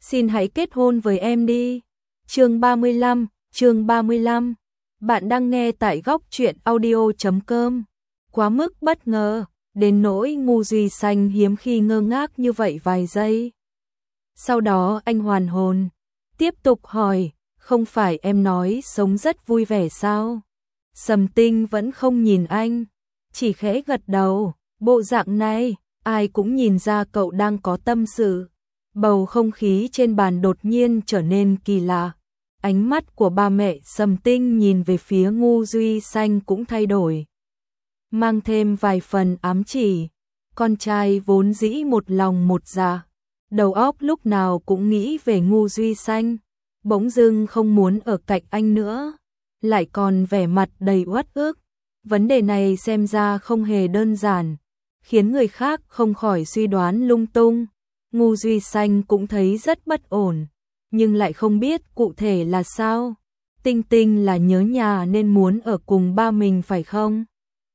xin hãy kết hôn với em đi. Chương 35. Bạn đang nghe tại góc truyện audio.com. Quá mức bất ngờ, đến nỗi Ngu Duy Xanh hiếm khi ngơ ngác như vậy vài giây. Sau đó anh hoàn hồn, tiếp tục hỏi, không phải em nói sống rất vui vẻ sao? Sầm Tinh vẫn không nhìn anh, chỉ khẽ gật đầu, bộ dạng này, ai cũng nhìn ra cậu đang có tâm sự. Bầu không khí trên bàn đột nhiên trở nên kỳ lạ. Ánh mắt của ba mẹ Sầm Tinh nhìn về phía Ngu Duy Xanh cũng thay đổi, mang thêm vài phần ám chỉ. Con trai vốn dĩ một lòng một dạ, đầu óc lúc nào cũng nghĩ về Ngu Duy Xanh, bỗng dưng không muốn ở cạnh anh nữa, lại còn vẻ mặt đầy uất ức. Vấn đề này xem ra không hề đơn giản, khiến người khác không khỏi suy đoán lung tung. Ngu Duy Xanh cũng thấy rất bất ổn, nhưng lại không biết cụ thể là sao. Tinh Tinh là nhớ nhà nên muốn ở cùng ba mình phải không?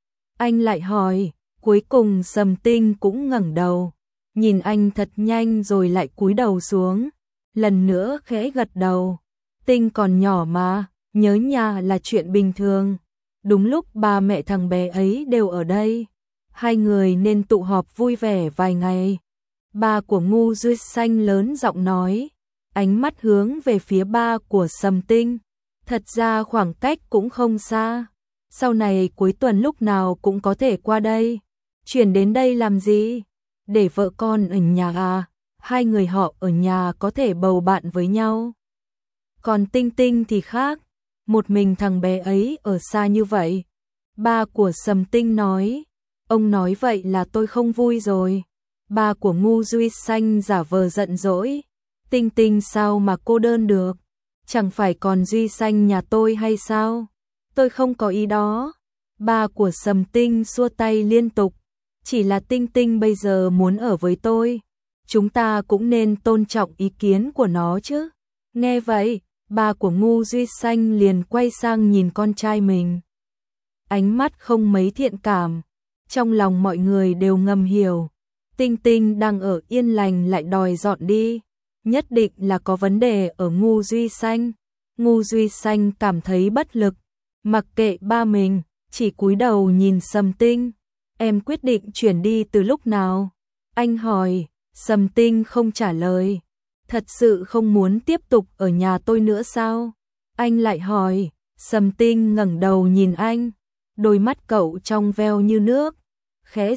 Anh lại hỏi. Cuối cùng Sầm Tinh cũng ngẩng đầu, nhìn anh thật nhanh rồi lại cúi đầu xuống, lần nữa khẽ gật đầu. Tinh còn nhỏ mà, nhớ nhà là chuyện bình thường. Đúng lúc ba mẹ thằng bé ấy đều ở đây, hai người nên tụ họp vui vẻ vài ngày. Ba của Ngu Duy Xanh lớn giọng nói, ánh mắt hướng về phía ba của Sầm Tinh. Thật ra khoảng cách cũng không xa, sau này cuối tuần lúc nào cũng có thể qua đây. Chuyển đến đây làm gì? Để vợ con ở nhà à? Hai người họ ở nhà có thể bầu bạn với nhau. Còn Tinh Tinh thì khác, một mình thằng bé ấy ở xa như vậy. Ba của Sầm Tinh nói, ông nói vậy là tôi không vui rồi. Ba của Ngu Duy Xanh giả vờ giận dỗi, Tinh Tinh sao mà cô đơn được? Chẳng phải còn Duy Xanh nhà tôi hay sao? Tôi không có ý đó. Ba của Sầm Tinh xua tay liên tục, chỉ là Tinh Tinh bây giờ muốn ở với tôi, chúng ta cũng nên tôn trọng ý kiến của nó chứ. Nghe vậy, ba của Ngu Duy Xanh liền quay sang nhìn con trai mình, ánh mắt không mấy thiện cảm. Trong lòng mọi người đều ngầm hiểu, Tinh Tinh đang ở yên lành lại đòi dọn đi, nhất định là có vấn đề ở Ngu Duy Xanh. Ngu Duy Xanh cảm thấy bất lực, mặc kệ ba mình, chỉ cúi đầu nhìn Sầm Tinh. Em quyết định chuyển đi từ lúc nào? Anh hỏi. Sầm Tinh không trả lời. Thật sự không muốn tiếp tục ở nhà tôi nữa sao? Anh lại hỏi. Sầm Tinh ngẩng đầu nhìn anh, đôi mắt cậu trong veo như nước, khẽ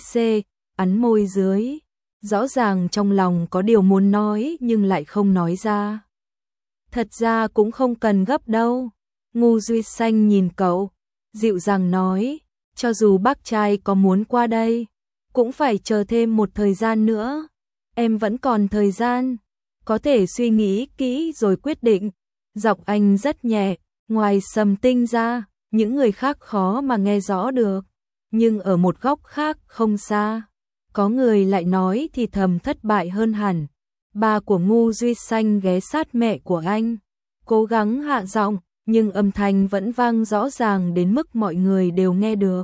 ấn môi dưới, rõ ràng trong lòng có điều muốn nói nhưng lại không nói ra. Thật ra cũng không cần gấp đâu. Ngu Duy Xanh nhìn cậu, dịu dàng nói, cho dù bác trai có muốn qua đây, cũng phải chờ thêm một thời gian nữa. Em vẫn còn thời gian, có thể suy nghĩ kỹ rồi quyết định. Giọng anh rất nhẹ, ngoài Sầm Tinh ra, những người khác khó mà nghe rõ được. Nhưng ở một góc khác không xa, có người lại nói thì thầm thất bại hơn hẳn. Ba của Ngu Duy Xanh ghé sát mẹ của anh, cố gắng hạ giọng, nhưng âm thanh vẫn vang rõ ràng đến mức mọi người đều nghe được.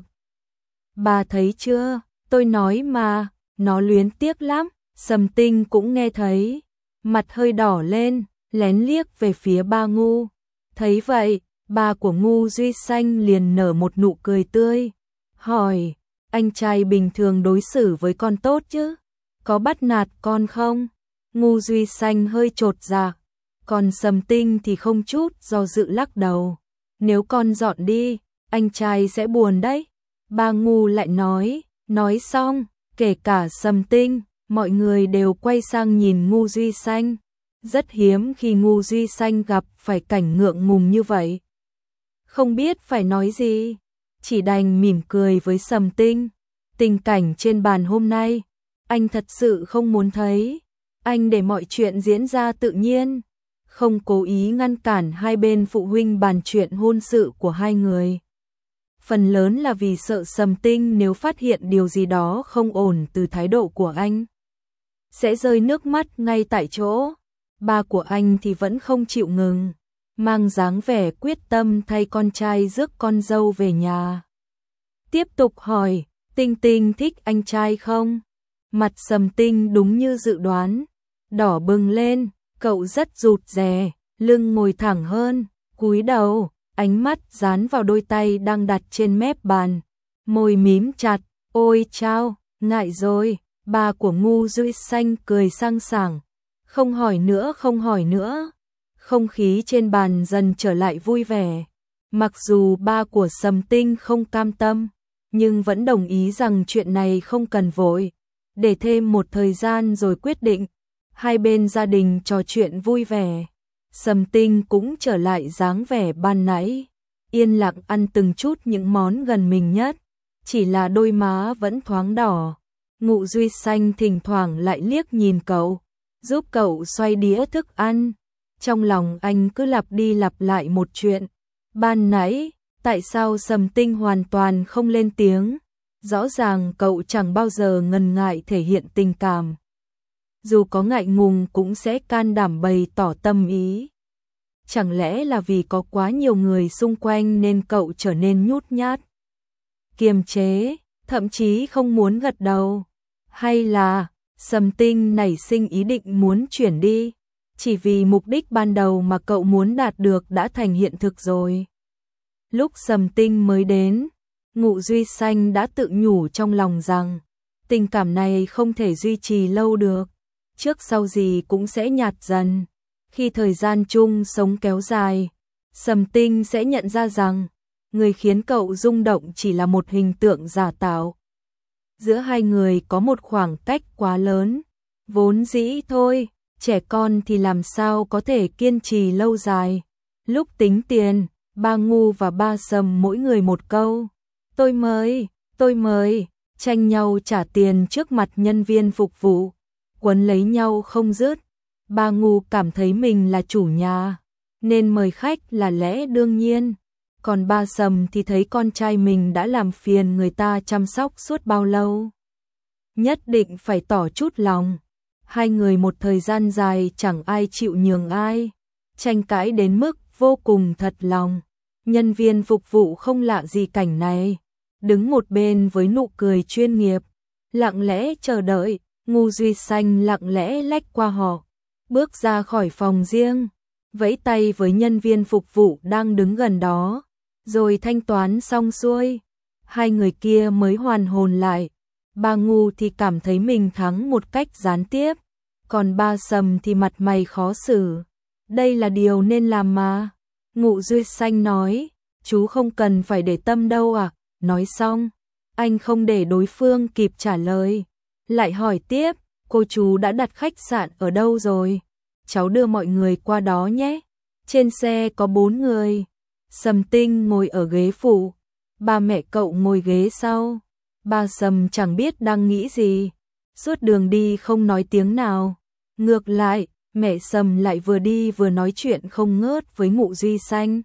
Bà thấy chưa, tôi nói mà, nó luyến tiếc lắm. Sầm Tinh cũng nghe thấy, mặt hơi đỏ lên, lén liếc về phía ba Ngu. Thấy vậy, ba của Ngu Duy Xanh liền nở một nụ cười tươi, hỏi, anh trai bình thường đối xử với con tốt chứ, có bắt nạt con không? Ngu Duy Xanh hơi chột dạ, còn Sầm Tinh thì không chút do dự lắc đầu. Nếu con dọn đi, anh trai sẽ buồn đấy. Ba Ngu lại nói xong, kể cả Sầm Tinh, mọi người đều quay sang nhìn Ngu Duy Xanh. Rất hiếm khi Ngu Duy Xanh gặp phải cảnh ngượng ngùng như vậy. Không biết phải nói gì, chỉ đành mỉm cười với Sầm Tinh. Tình cảnh trên bàn hôm nay, anh thật sự không muốn thấy. Anh để mọi chuyện diễn ra tự nhiên, không cố ý ngăn cản hai bên phụ huynh bàn chuyện hôn sự của hai người. Phần lớn là vì sợ Sầm Tinh nếu phát hiện điều gì đó không ổn từ thái độ của anh, sẽ rơi nước mắt ngay tại chỗ. Ba của anh thì vẫn không chịu ngừng, mang dáng vẻ quyết tâm thay con trai rước con dâu về nhà. Tiếp tục hỏi, Tinh Tinh thích anh trai không? Mặt Sầm Tinh đúng như dự đoán, đỏ bừng lên, Cậu rất rụt rè, lưng ngồi thẳng hơn, cúi đầu, ánh mắt dán vào đôi tay đang đặt trên mép bàn, môi mím chặt. Ôi chao, ngại rồi. Ba của Ngô Duy Xanh cười sang sảng. Không hỏi nữa, không hỏi nữa. Không khí trên bàn dần trở lại vui vẻ. Mặc dù ba của Sầm Tinh không cam tâm, nhưng vẫn đồng ý rằng chuyện này không cần vội, để thêm một thời gian rồi quyết định. Hai bên gia đình trò chuyện vui vẻ. Sầm Tinh cũng trở lại dáng vẻ ban nãy, yên lặng ăn từng chút những món gần mình nhất, chỉ là đôi má vẫn thoáng đỏ. Ngụ Duy Xanh thỉnh thoảng lại liếc nhìn cậu, giúp cậu xoay đĩa thức ăn. Trong lòng anh cứ lặp đi lặp lại một chuyện. Ban nãy, tại sao Sầm Tinh hoàn toàn không lên tiếng? Rõ ràng cậu chẳng bao giờ ngần ngại thể hiện tình cảm. Dù có ngại ngùng cũng sẽ can đảm bày tỏ tâm ý. Chẳng lẽ là vì có quá nhiều người xung quanh nên cậu trở nên nhút nhát, kiềm chế, thậm chí không muốn gật đầu? Hay là Sầm Tinh nảy sinh ý định muốn chuyển đi, chỉ vì mục đích ban đầu mà cậu muốn đạt được đã thành hiện thực rồi? Lúc Sầm Tinh mới đến, Ngụ Duy Xanh đã tự nhủ trong lòng rằng tình cảm này không thể duy trì lâu được, trước sau gì cũng sẽ nhạt dần. Khi thời gian chung sống kéo dài, Sầm Tinh sẽ nhận ra rằng người khiến cậu rung động chỉ là một hình tượng giả tạo. Giữa hai người có một khoảng cách quá lớn. Vốn dĩ thôi, trẻ con thì làm sao có thể kiên trì lâu dài. Lúc tính tiền, ba Ngu và ba Sầm mỗi người một câu. Tôi mời, tranh nhau trả tiền trước mặt nhân viên phục vụ, quấn lấy nhau không dứt. Ba Ngu cảm thấy mình là chủ nhà, nên mời khách là lẽ đương nhiên. Còn ba Sầm thì thấy con trai mình đã làm phiền người ta chăm sóc suốt bao lâu, nhất định phải tỏ chút lòng. Hai người một thời gian dài chẳng ai chịu nhường ai, tranh cãi đến mức vô cùng thật lòng. Nhân viên phục vụ không lạ gì cảnh này, đứng một bên với nụ cười chuyên nghiệp, lặng lẽ chờ đợi. Ngô Duy Xanh lặng lẽ lách qua họ, bước ra khỏi phòng riêng, vẫy tay với nhân viên phục vụ đang đứng gần đó, rồi thanh toán xong xuôi. Hai người kia mới hoàn hồn lại. Ba Ngu thì cảm thấy mình thắng một cách gián tiếp, còn ba Sầm thì mặt mày khó xử. Đây là điều nên làm mà. Ngụ Duy Xanh nói, chú không cần phải để tâm đâu ạ. Nói xong, anh không để đối phương kịp trả lời, lại hỏi tiếp, cô chú đã đặt khách sạn ở đâu rồi? Cháu đưa mọi người qua đó nhé. Trên xe có 4 người. Sầm Tinh ngồi ở ghế phụ, ba mẹ cậu ngồi ghế sau. Ba Sầm chẳng biết đang nghĩ gì, suốt đường đi không nói tiếng nào. Ngược lại, mẹ Sầm lại vừa đi vừa nói chuyện không ngớt với Ngụ Duy Xanh.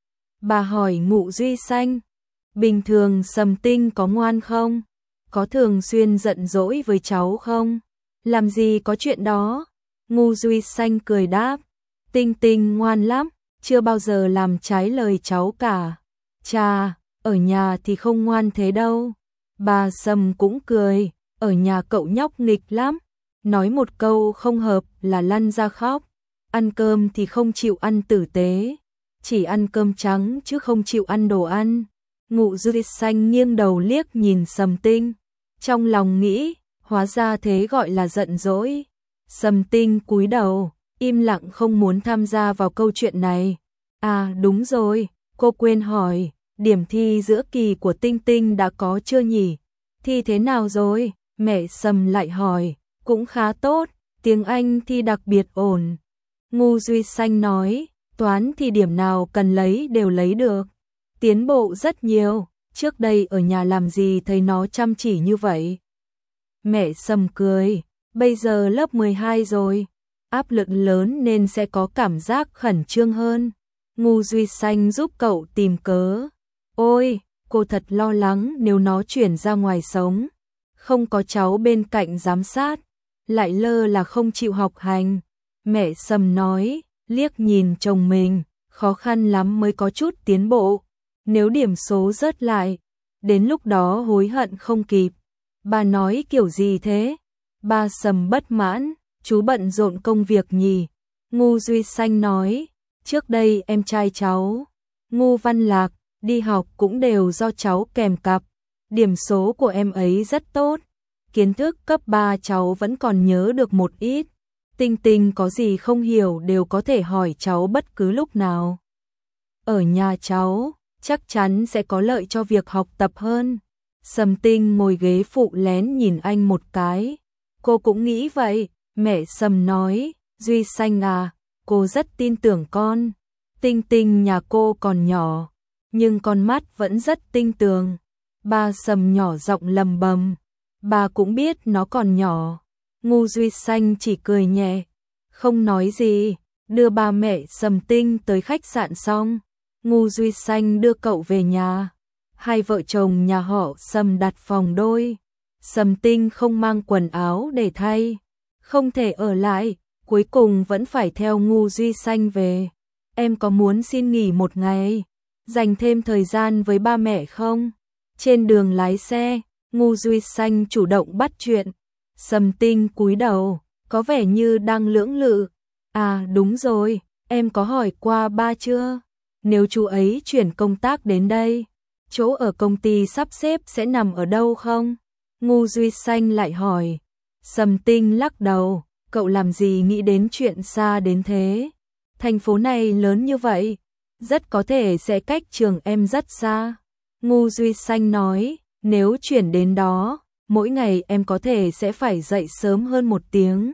Bà hỏi Ngụ Duy Xanh, bình thường Sầm Tinh có ngoan không? Có thường xuyên giận dỗi với cháu không? Làm gì có chuyện đó. Ngô Duy Xanh cười đáp, Tinh Tinh ngoan lắm, chưa bao giờ làm trái lời cháu cả. Chà, ở nhà thì không ngoan thế đâu. Bà Sầm cũng cười, ở nhà cậu nhóc nghịch lắm, nói một câu không hợp là lăn ra khóc. Ăn cơm thì không chịu ăn tử tế, chỉ ăn cơm trắng chứ không chịu ăn đồ ăn. Ngụ Duy Xanh nghiêng đầu liếc nhìn Sầm Tinh, trong lòng nghĩ, hóa ra thế gọi là giận dỗi. Sầm Tinh cúi đầu, im lặng không muốn tham gia vào câu chuyện này. À đúng rồi, cô quên hỏi, điểm thi giữa kỳ của Tinh Tinh đã có chưa nhỉ? Thi thế nào rồi? Mẹ Sầm lại hỏi. Cũng khá tốt, tiếng Anh thi đặc biệt ổn. Ngô Duy Xanh nói, toán thì điểm nào cần lấy đều lấy được. Tiến bộ rất nhiều, trước đây ở nhà làm gì thấy nó chăm chỉ như vậy. Mẹ Sầm cười, bây giờ lớp 12 rồi, áp lực lớn nên sẽ có cảm giác khẩn trương hơn. Ngô Duy Xanh giúp cậu tìm cớ. Ôi, cô thật lo lắng nếu nó chuyển ra ngoài sống, không có cháu bên cạnh giám sát, lại lơ là không chịu học hành. Mẹ Sầm nói, liếc nhìn chồng mình, khó khăn lắm mới có chút tiến bộ. Nếu điểm số rớt lại, đến lúc đó hối hận không kịp. Bà nói kiểu gì thế? Ba Sầm bất mãn, chú bận rộn công việc nhỉ? Ngu Duy Xanh nói, trước đây em trai cháu, Ngu Văn Lạc, đi học cũng đều do cháu kèm cặp, điểm số của em ấy rất tốt, kiến thức cấp 3 cháu vẫn còn nhớ được một ít, Tinh Tinh có gì không hiểu đều có thể hỏi cháu bất cứ lúc nào. Ở nhà cháu, chắc chắn sẽ có lợi cho việc học tập hơn. Sầm Tinh ngồi ghế phụ lén nhìn anh một cái. Cô cũng nghĩ vậy, mẹ Sầm nói, Duy Xanh à, cô rất tin tưởng con. Tinh Tinh nhà cô còn nhỏ, nhưng con mắt vẫn rất tinh tường. Ba Sầm nhỏ giọng lầm bầm, bà cũng biết nó còn nhỏ. Ngu Duy Xanh chỉ cười nhẹ, không nói gì, đưa ba mẹ Sầm Tinh tới khách sạn xong. Ngu Duy Xanh đưa cậu về nhà. Hai vợ chồng nhà họ Sầm đặt phòng đôi. Sầm Tinh không mang quần áo để thay, không thể ở lại, cuối cùng vẫn phải theo Ngu Duy Xanh về. Em có muốn xin nghỉ một ngày, dành thêm thời gian với ba mẹ không? Trên đường lái xe, Ngu Duy Xanh chủ động bắt chuyện. Sầm Tinh cúi đầu, có vẻ như đang lưỡng lự. À đúng rồi, em có hỏi qua ba chưa? Nếu chú ấy chuyển công tác đến đây, chỗ ở công ty sắp xếp sẽ nằm ở đâu không? Ngu Duy Xanh lại hỏi. Sầm Tinh lắc đầu, cậu làm gì nghĩ đến chuyện xa đến thế? Thành phố này lớn như vậy, rất có thể sẽ cách trường em rất xa. Ngu Duy Xanh nói, nếu chuyển đến đó, mỗi ngày em có thể sẽ phải dậy sớm hơn 1 tiếng.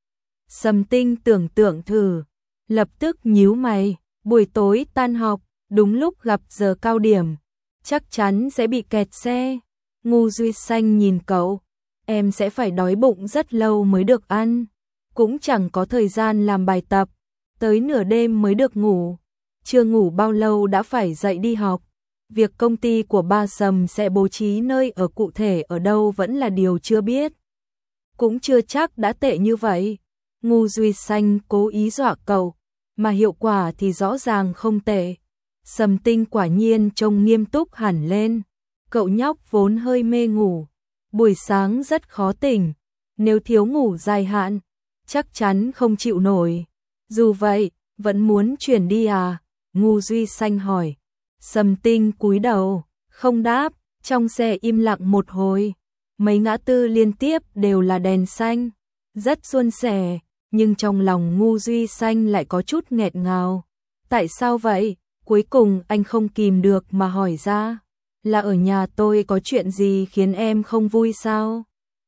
Sầm Tinh tưởng tượng thử, lập tức nhíu mày, buổi tối tan học, đúng lúc gặp giờ cao điểm, chắc chắn sẽ bị kẹt xe. Ngu Duy Xanh nhìn cậu, em sẽ phải đói bụng rất lâu mới được ăn, cũng chẳng có thời gian làm bài tập, tới nửa đêm mới được ngủ, chưa ngủ bao lâu đã phải dậy đi học. Việc công ty của ba Sầm sẽ bố trí nơi ở cụ thể ở đâu vẫn là điều chưa biết. Cũng chưa chắc đã tệ như vậy. Ngu Duy Xanh cố ý dọa cậu, mà hiệu quả thì rõ ràng không tệ. Sầm Tinh quả nhiên trông nghiêm túc hẳn lên. Cậu nhóc vốn hơi mê ngủ, buổi sáng rất khó tỉnh, nếu thiếu ngủ dài hạn, chắc chắn không chịu nổi. Dù vậy, vẫn muốn chuyển đi à? Ngu Duy Xanh hỏi. Sầm Tinh cúi đầu, không đáp, trong xe im lặng một hồi. Mấy ngã tư liên tiếp đều là đèn xanh, rất suôn sẻ, nhưng trong lòng Ngu Duy Xanh lại có chút nghẹn ngào. Tại sao vậy? Cuối cùng anh không kìm được mà hỏi ra. Là ở nhà tôi có chuyện gì khiến em không vui sao?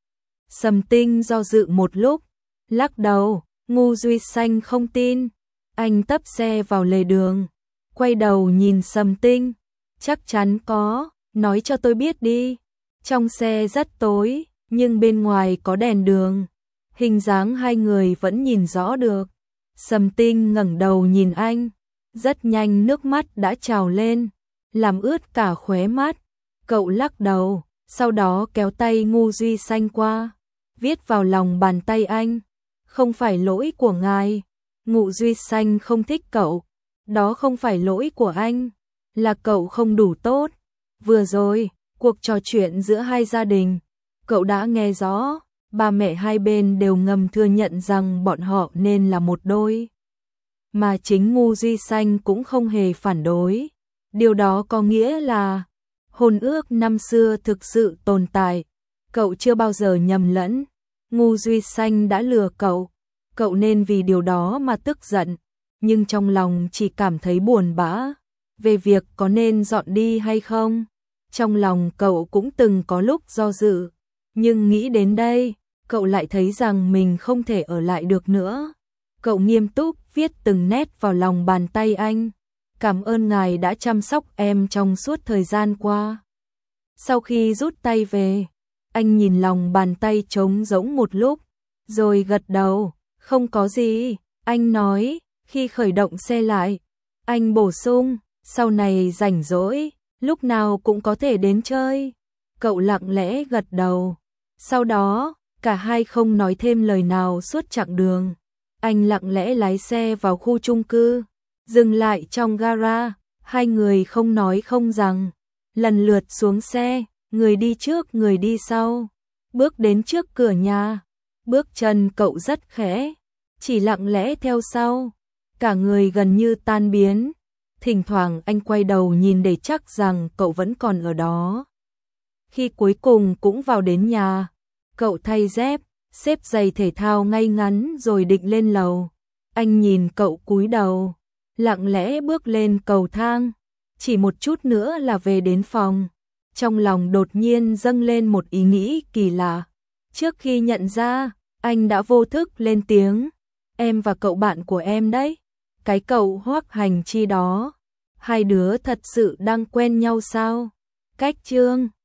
Sầm Tinh do dự một lúc, lắc đầu. Ngu Duy Xanh không tin. Anh tấp xe vào lề đường, quay đầu nhìn Sầm Tinh. Chắc chắn có, nói cho tôi biết đi. Trong xe rất tối, nhưng bên ngoài có đèn đường, hình dáng hai người vẫn nhìn rõ được. Sầm Tinh ngẩng đầu nhìn anh, rất nhanh nước mắt đã trào lên, làm ướt cả khóe mắt. Cậu lắc đầu, sau đó kéo tay Ngu Duy Xanh qua, viết vào lòng bàn tay anh. Không phải lỗi của ngài. Ngu Duy Xanh không thích cậu. Đó không phải lỗi của anh, là cậu không đủ tốt. Vừa rồi, cuộc trò chuyện giữa hai gia đình, cậu đã nghe rõ, ba mẹ hai bên đều ngầm thừa nhận rằng bọn họ nên là một đôi. Mà chính Ngu Duy Xanh cũng không hề phản đối. Điều đó có nghĩa là hôn ước năm xưa thực sự tồn tại. Cậu chưa bao giờ nhầm lẫn. Ngu Duy Xanh đã lừa cậu. Cậu nên vì điều đó mà tức giận, nhưng trong lòng chỉ cảm thấy buồn bã về việc có nên dọn đi hay không. Trong lòng cậu cũng từng có lúc do dự, nhưng nghĩ đến đây, cậu lại thấy rằng mình không thể ở lại được nữa. Cậu nghiêm túc viết từng nét vào lòng bàn tay anh. Cảm ơn ngài đã chăm sóc em trong suốt thời gian qua. Sau khi rút tay về, anh nhìn lòng bàn tay trống rỗng một lúc, rồi gật đầu. Không có gì, anh nói. Khi khởi động xe lại, anh bổ sung, sau này rảnh rỗi, lúc nào cũng có thể đến chơi. Cậu lặng lẽ gật đầu. Sau đó, cả hai không nói thêm lời nào suốt chặng đường. Anh lặng lẽ lái xe vào khu chung cư, dừng lại trong gara. Hai người không nói không rằng, lần lượt xuống xe, người đi trước người đi sau. Bước đến trước cửa nhà, bước chân cậu rất khẽ, chỉ lặng lẽ theo sau, cả người gần như tan biến. Thỉnh thoảng anh quay đầu nhìn để chắc rằng cậu vẫn còn ở đó. Khi cuối cùng cũng vào đến nhà, cậu thay dép, xếp giày thể thao ngay ngắn rồi định lên lầu. Anh nhìn cậu cúi đầu, lặng lẽ bước lên cầu thang, chỉ một chút nữa là về đến phòng. Trong lòng đột nhiên dâng lên một ý nghĩ kỳ lạ. Trước khi nhận ra, anh đã vô thức lên tiếng, em và cậu bạn của em đấy. Cái cậu Hoắc Hành Chi đó, hai đứa thật sự đang quen nhau sao? Cách chương